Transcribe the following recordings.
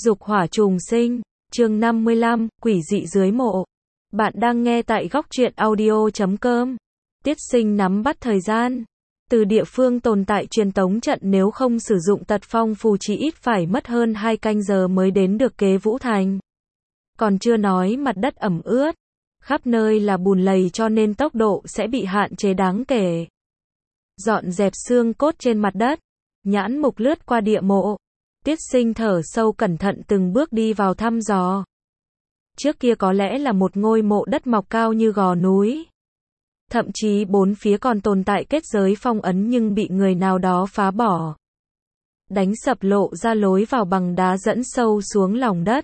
Dục hỏa trùng sinh, chương 55, quỷ dị dưới mộ. Bạn đang nghe tại góc truyện audio.com. Tiết Sinh nắm bắt thời gian. Từ địa phương tồn tại truyền tống trận nếu không sử dụng tật phong phù chỉ ít phải mất hơn 2 canh giờ mới đến được Kế Vũ Thành. Còn chưa nói mặt đất ẩm ướt, khắp nơi là bùn lầy cho nên tốc độ sẽ bị hạn chế đáng kể. Dọn dẹp xương cốt trên mặt đất, nhãn mục lướt qua địa mộ. Tiết Sinh thở sâu cẩn thận từng bước đi vào thăm dò. Trước kia có lẽ là một ngôi mộ đất mọc cao như gò núi. Thậm chí bốn phía còn tồn tại kết giới phong ấn nhưng bị người nào đó phá bỏ. Đánh sập lộ ra lối vào bằng đá dẫn sâu xuống lòng đất.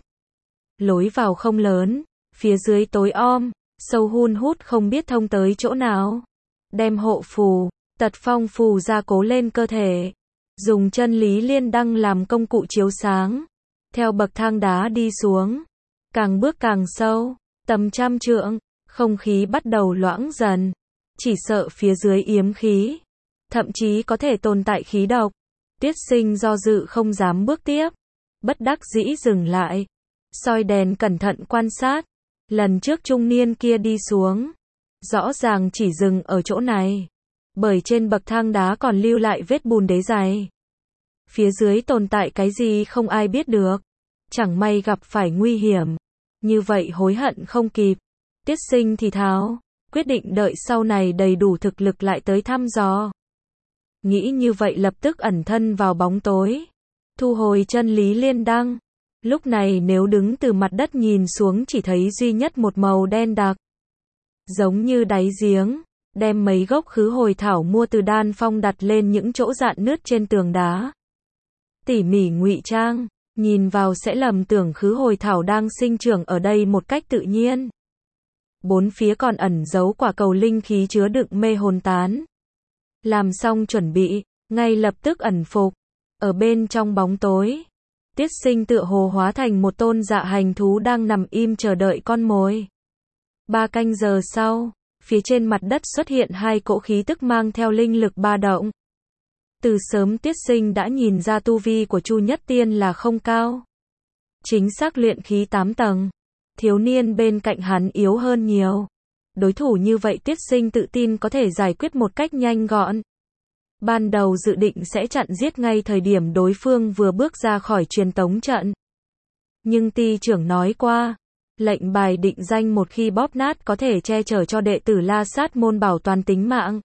Lối vào không lớn, phía dưới tối om, sâu hun hút không biết thông tới chỗ nào. Đem hộ phù, tật phong phù ra cố lên cơ thể. Dùng chân lý liên đăng làm công cụ chiếu sáng. Theo bậc thang đá đi xuống. Càng bước càng sâu, tầm trăm trượng, không khí bắt đầu loãng dần. Chỉ sợ phía dưới yếm khí. Thậm chí có thể tồn tại khí độc. Tiết Sinh do dự không dám bước tiếp. Bất đắc dĩ dừng lại. Soi đèn cẩn thận quan sát. Lần trước trung niên kia đi xuống. Rõ ràng chỉ dừng ở chỗ này. Bởi trên bậc thang đá còn lưu lại vết bùn đế dày. Phía dưới tồn tại cái gì không ai biết được. Chẳng may gặp phải nguy hiểm. Như vậy hối hận không kịp. Tiết Sinh thì thào, quyết định đợi sau này đầy đủ thực lực lại tới thăm dò. Nghĩ như vậy lập tức ẩn thân vào bóng tối. Thu hồi chân lý liên đăng. Lúc này nếu đứng từ mặt đất nhìn xuống chỉ thấy duy nhất một màu đen đặc. Giống như đáy giếng. Đem mấy gốc khứ hồi thảo mua từ Đan Phong đặt lên những chỗ rạn nứt trên tường đá. Tỉ mỉ ngụy trang, nhìn vào sẽ lầm tưởng khứ hồi thảo đang sinh trưởng ở đây một cách tự nhiên. Bốn phía còn ẩn giấu quả cầu linh khí chứa đựng mê hồn tán. Làm xong chuẩn bị, ngay lập tức ẩn phục. Ở bên trong bóng tối, Tiết Sinh tựa hồ hóa thành một tôn dạ hành thú đang nằm im chờ đợi con mồi. 3 canh giờ sau, phía trên mặt đất xuất hiện 2 cỗ khí tức mang theo linh lực ba động. Từ sớm Tiết Sinh đã nhìn ra tu vi của Chu Nhất Tiên là không cao. Chính xác luyện khí 8 tầng. Thiếu niên bên cạnh hắn yếu hơn nhiều. Đối thủ như vậy Tiết Sinh tự tin có thể giải quyết một cách nhanh gọn. Ban đầu dự định sẽ chặn giết ngay thời điểm đối phương vừa bước ra khỏi truyền tống trận. Nhưng ty trưởng nói qua, lệnh bài định danh một khi bóp nát có thể che chở cho đệ tử La Sát môn bảo toàn tính mạng.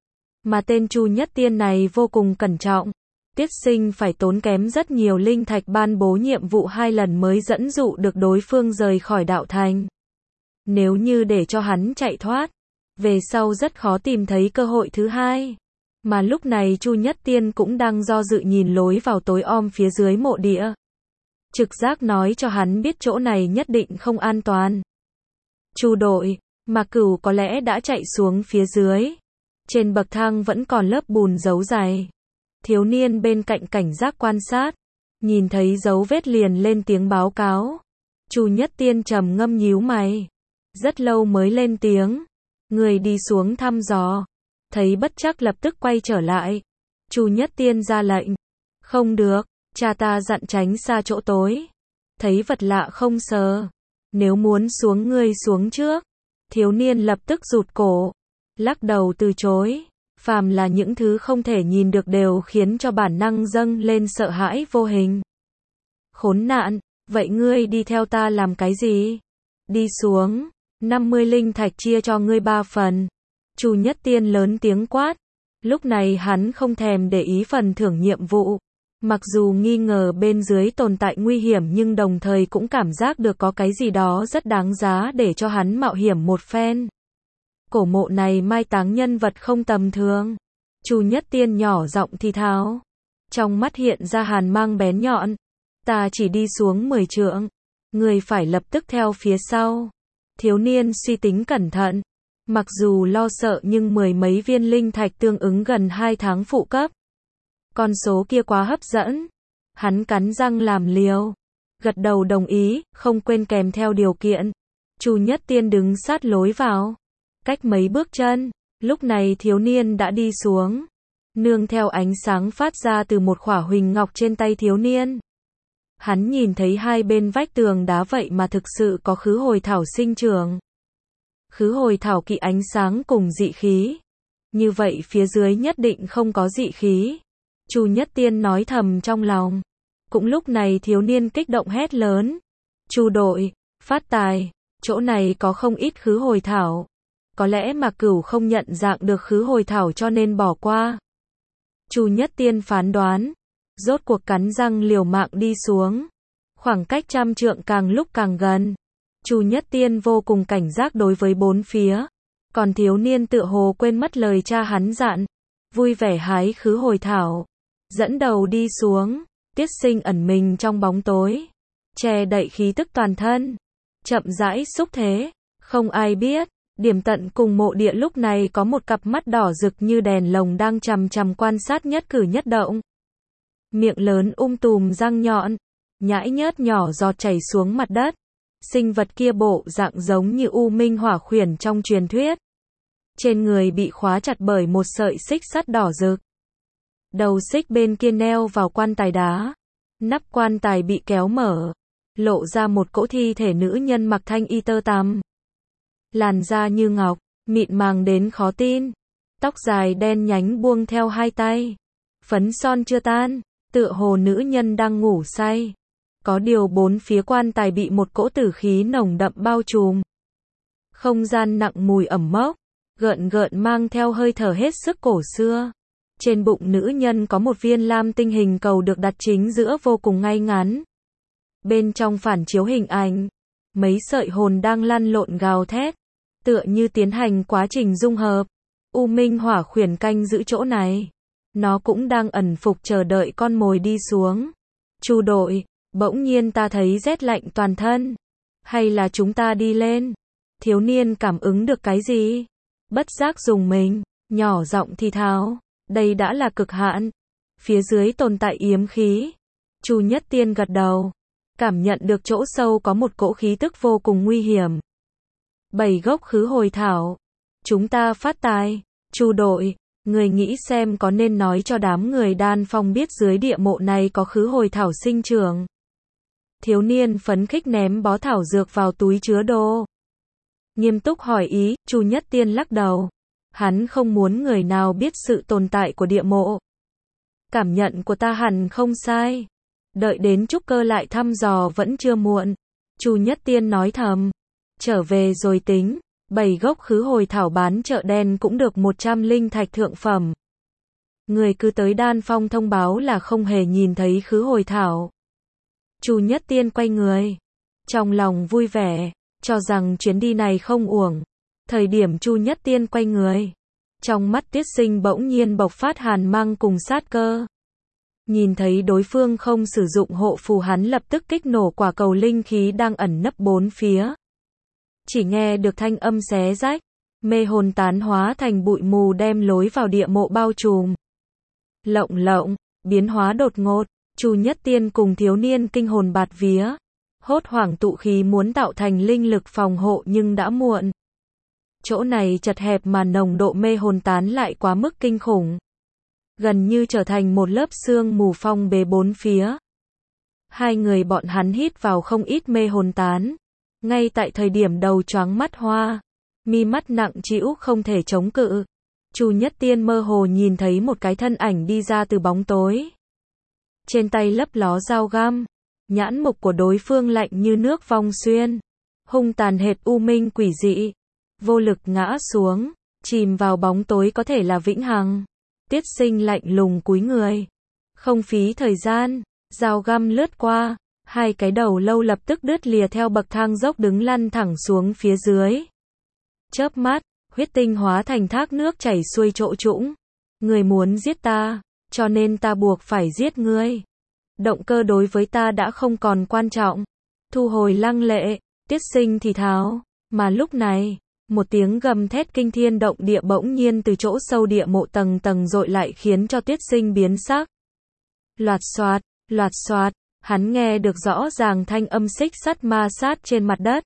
Mà tên Chu Nhất Tiên này vô cùng cẩn trọng. Tiết Sinh phải tốn kém rất nhiều linh thạch ban bố nhiệm vụ 2 lần mới dẫn dụ được đối phương rời khỏi đạo thành. Nếu như để cho hắn chạy thoát, về sau rất khó tìm thấy cơ hội thứ hai. Mà lúc này Chu Nhất Tiên cũng đang do dự nhìn lối vào tối om phía dưới mộ địa. Trực giác nói cho hắn biết chỗ này nhất định không an toàn. Chu đội, Mạc Cửu có lẽ đã chạy xuống phía dưới. Trên bậc thang vẫn còn lớp bùn dấu dày. Thiếu niên bên cạnh cảnh giác quan sát. Nhìn thấy dấu vết liền lên tiếng báo cáo. Chu Nhất Tiên trầm ngâm nhíu mày. Rất lâu mới lên tiếng. Người đi xuống thăm dò. Thấy bất trắc lập tức quay trở lại. Chu Nhất Tiên ra lệnh. Không được, cha ta dặn tránh xa chỗ tối. Thấy vật lạ không sờ. Nếu muốn xuống ngươi xuống trước. Thiếu niên lập tức rụt cổ. Lắc đầu từ chối. Phàm là những thứ không thể nhìn được đều khiến cho bản năng dâng lên sợ hãi vô hình. Khốn nạn, vậy ngươi đi theo ta làm cái gì? Đi xuống, 50 linh thạch chia cho ngươi 3 phần. Chu Nhất Tiên lớn tiếng quát. Lúc này hắn không thèm để ý phần thưởng nhiệm vụ. Mặc dù nghi ngờ bên dưới tồn tại nguy hiểm nhưng đồng thời cũng cảm giác được có cái gì đó rất đáng giá để cho hắn mạo hiểm một phen. Cổ mộ này mai táng nhân vật không tầm thường. Chu Nhất Tiên nhỏ giọng thì thào. Trong mắt hiện ra hàn mang bén nhọn. Ta chỉ đi xuống 10 trượng. Người phải lập tức theo phía sau. Thiếu niên suy tính cẩn thận. Mặc dù lo sợ nhưng 10 mấy viên linh thạch tương ứng gần 2 tháng phụ cấp. Con số kia quá hấp dẫn. Hắn cắn răng làm liều. Gật đầu đồng ý, không quên kèm theo điều kiện. Chu Nhất Tiên đứng sát lối vào. Cách mấy bước chân, lúc này thiếu niên đã đi xuống. Nương theo ánh sáng phát ra từ một khỏa huỳnh ngọc trên tay thiếu niên. Hắn nhìn thấy hai bên vách tường đá vậy mà thực sự có khứ hồi thảo sinh trưởng. Khứ hồi thảo kỵ ánh sáng cùng dị khí. Như vậy phía dưới nhất định không có dị khí. Chu Nhất Tiên nói thầm trong lòng. Cũng lúc này thiếu niên kích động hét lớn. Chu đội, phát tài, chỗ này có không ít khứ hồi thảo. Có lẽ Mạc Cửu không nhận dạng được khứ hồi thảo cho nên bỏ qua. Chu Nhất Tiên phán đoán. Rốt cuộc cắn răng liều mạng đi xuống. Khoảng cách 100 trượng càng lúc càng gần. Chu Nhất Tiên vô cùng cảnh giác đối với bốn phía. Còn thiếu niên tựa hồ quên mất lời cha hắn dặn. Vui vẻ hái khứ hồi thảo. Dẫn đầu đi xuống. Tiết Sinh ẩn mình trong bóng tối. Che đậy khí tức toàn thân. Chậm rãi xúc thế. Không ai biết. Điểm tận cùng mộ địa lúc này có một cặp mắt đỏ rực như đèn lồng đang chằm chằm quan sát nhất cử nhất động. Miệng lớn tùm răng nhọn. Nhãi nhớt nhỏ giọt chảy xuống mặt đất. Sinh vật kia bộ dạng giống như U Minh Hỏa Khuyển trong truyền thuyết. Trên người bị khóa chặt bởi một sợi xích sắt đỏ rực. Đầu xích bên kia neo vào quan tài đá. Nắp quan tài bị kéo mở. Lộ ra một cỗ thi thể nữ nhân mặc thanh y tơ tằm. Làn da như ngọc, mịn màng đến khó tin. Tóc dài đen nhánh buông theo hai tay. Phấn son chưa tan, tựa hồ nữ nhân đang ngủ say. Có điều bốn phía quan tài bị một cỗ tử khí nồng đậm bao trùm. Không gian nặng mùi ẩm mốc, gợn gợn mang theo hơi thở hết sức cổ xưa. Trên bụng nữ nhân có một viên lam tinh hình cầu được đặt chính giữa vô cùng ngay ngắn. Bên trong phản chiếu hình ảnh, mấy sợi hồn đang lăn lộn gào thét, tựa như tiến hành quá trình dung hợp. U Minh Hỏa Khuyển canh giữ chỗ này. Nó cũng đang ẩn phục chờ đợi con mồi đi xuống. Chu đội, bỗng nhiên ta thấy rét lạnh toàn thân. Hay là chúng ta đi lên? Thiếu niên cảm ứng được cái gì? Bất giác dùng mình, nhỏ giọng thì thào. Đây đã là cực hạn. Phía dưới tồn tại yếm khí. Chu Nhất Tiên gật đầu. Cảm nhận được chỗ sâu có một cỗ khí tức vô cùng nguy hiểm. 7 gốc khứ hồi thảo. Chúng ta phát tài. Chu đội, người nghĩ xem có nên nói cho đám người Đan Phong biết dưới địa mộ này có khứ hồi thảo sinh trưởng. Thiếu niên phấn khích ném bó thảo dược vào túi chứa đồ. Nghiêm túc hỏi ý, Chu Nhất Tiên lắc đầu. Hắn không muốn người nào biết sự tồn tại của địa mộ. Cảm nhận của ta hẳn không sai. Đợi đến trúc cơ lại thăm dò vẫn chưa muộn. Chu Nhất Tiên nói thầm. Trở về rồi tính. 7 gốc khứ hồi thảo bán chợ đen cũng được 100 linh thạch thượng phẩm. Người cứ tới Đan Phong thông báo là không hề nhìn thấy khứ hồi thảo. Chu Nhất Tiên quay người. Trong lòng vui vẻ, cho rằng chuyến đi này không uổng. Thời điểm Chu Nhất Tiên quay người. Trong mắt Tiết Sinh bỗng nhiên bộc phát hàn mang cùng sát cơ. Nhìn thấy đối phương không sử dụng hộ phù hắn lập tức kích nổ quả cầu linh khí đang ẩn nấp bốn phía. Chỉ nghe được thanh âm xé rách, mê hồn tán hóa thành bụi mù đem lối vào địa mộ bao trùm. Lộng lộng, biến hóa đột ngột, Chu Nhất Tiên cùng thiếu niên kinh hồn bạt vía. Hốt hoảng tụ khí muốn tạo thành linh lực phòng hộ nhưng đã muộn. Chỗ này chật hẹp mà nồng độ mê hồn tán lại quá mức kinh khủng. Gần như trở thành một lớp sương mù phong bế bốn phía. Hai người bọn hắn hít vào không ít mê hồn tán. Ngay tại thời điểm đầu choáng mắt hoa, mi mắt nặng trĩu không thể chống cự. Chu Nhất Tiên mơ hồ nhìn thấy một cái thân ảnh đi ra từ bóng tối. Trên tay lấp ló dao găm, nhãn mục của đối phương lạnh như nước vong xuyên, hung tàn hệt u minh quỷ dị, vô lực ngã xuống, chìm vào bóng tối có thể là vĩnh hằng. Tiết Sinh lạnh lùng cúi người, không phí thời gian, dao găm lướt qua. Hai cái đầu lâu lập tức đứt lìa theo bậc thang dốc đứng lăn thẳng xuống phía dưới. Chớp mắt, huyết tinh hóa thành thác nước chảy xuôi chỗ trũng. Người muốn giết ta, cho nên ta buộc phải giết ngươi. Động cơ đối với ta đã không còn quan trọng. Thu hồi lăng lệ, Tiết Sinh thì thào. Mà lúc này, một tiếng gầm thét kinh thiên động địa bỗng nhiên từ chỗ sâu địa mộ tầng tầng dội lại khiến cho Tiết Sinh biến sắc. Loạt xoạt. Hắn nghe được rõ ràng thanh âm xích sắt ma sát trên mặt đất.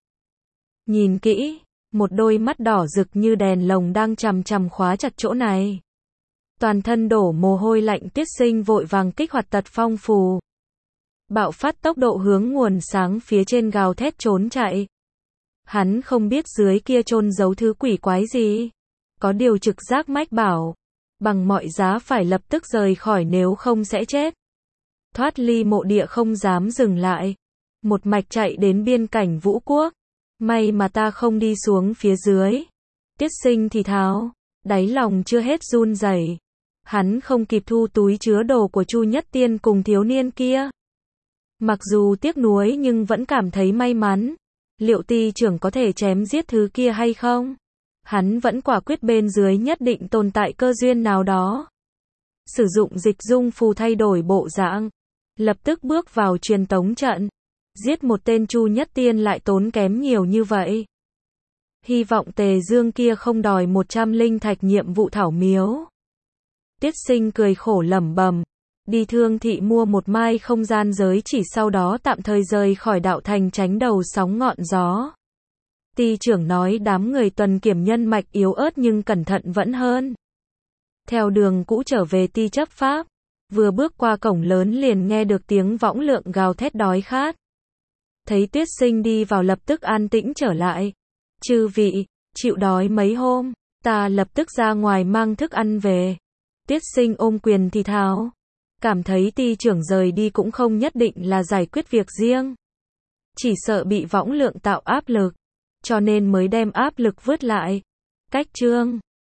Nhìn kỹ, một đôi mắt đỏ rực như đèn lồng đang chằm chằm khóa chặt chỗ này. Toàn thân đổ mồ hôi lạnh Tiết Sinh vội vàng kích hoạt tật phong phù. bạo phát tốc độ hướng nguồn sáng phía trên gào thét trốn chạy. Hắn không biết dưới kia chôn giấu thứ quỷ quái gì. Có điều trực giác mách bảo, bằng mọi giá phải lập tức rời khỏi nếu không sẽ chết. Thoát ly mộ địa không dám dừng lại. Một mạch chạy đến biên cảnh Vũ Quốc. May mà ta không đi xuống phía dưới. Tiết Sinh thì thào, đáy lòng chưa hết run rẩy. Hắn không kịp thu túi chứa đồ của Chu Nhất Tiên cùng thiếu niên kia. Mặc dù tiếc nuối nhưng vẫn cảm thấy may mắn. Liệu ty trưởng có thể chém giết thứ kia hay không? Hắn vẫn quả quyết bên dưới nhất định tồn tại cơ duyên nào đó. Sử dụng dịch dung phù thay đổi bộ dạng. Lập tức bước vào truyền tống trận. Giết một tên Chu Nhất Tiên lại tốn kém nhiều như vậy. Hy vọng Tề Dương kia không đòi 100 linh thạch nhiệm vụ thảo miếu. Tiết Sinh cười khổ lẩm bẩm. Đi Thương Thị mua một mai không gian giới chỉ sau đó tạm thời rời khỏi đạo thành tránh đầu sóng ngọn gió. Ty trưởng nói đám người tuần kiểm nhân mạch yếu ớt nhưng cẩn thận vẫn hơn. Theo đường cũ trở về ty chấp pháp. Vừa bước qua cổng lớn liền nghe được tiếng võng lượng gào thét đói khát. Thấy Tiết Sinh đi vào lập tức an tĩnh trở lại. Chư vị, chịu đói mấy hôm, ta lập tức ra ngoài mang thức ăn về. Tiết Sinh ôm quyền thì thào. Cảm thấy ty trưởng rời đi cũng không nhất định là giải quyết việc riêng. Chỉ sợ bị võng lượng tạo áp lực. Cho nên mới đem áp lực vứt lại. Cách chương